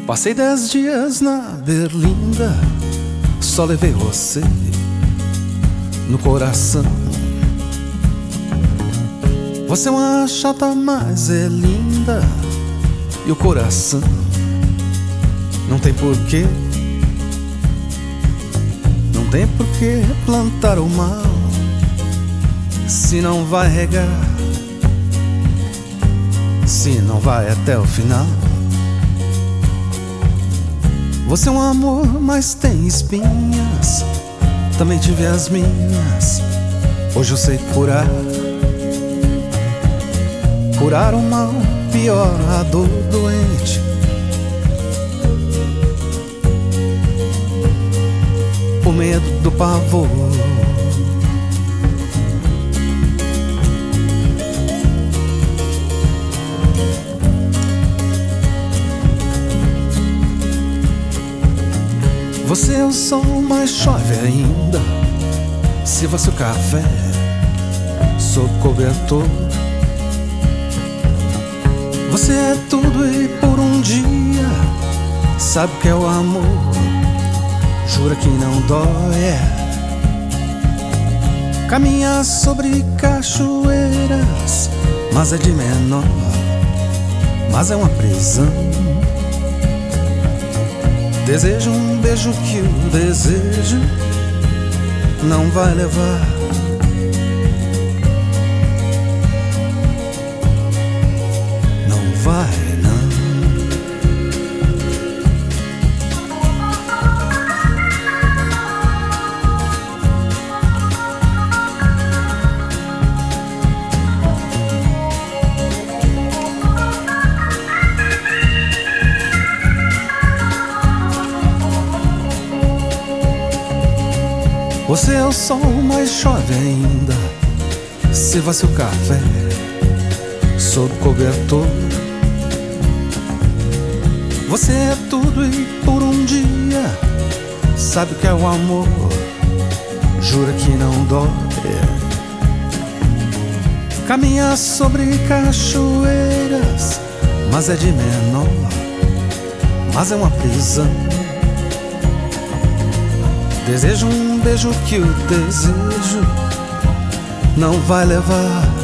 Passei 10 dias na Berlinda, só levei você no coração. Você é uma chata, mas é linda, e o coração não tem porquê. Não tem porquê plantar o mal se não vai regar, se não vai até o final. Você é um amor, mas tem espinhas, também tive as minhas. Hoje eu sei curar o mal, pior a dor doente. O medo do pavor. Você é o sol, mas chove ainda. Sirva-se o café sob cobertor. Você é tudo e por um dia sabe o que é o amor. Jura que não dói. Caminha sobre cachoeiras, mas é de menor, mas é uma prisão. Desejo um beijo que o desejo não vai levar. Não vai, não. Você é o sol, mas chove ainda. Sirva-se o café sob cobertor. Você é tudo e por um dia sabe o que é o amor. Jura que não dói. Caminha sobre cachoeiras, mas é de menor, mas é uma prisão. Desejo um beijo que o desejo não vai levar.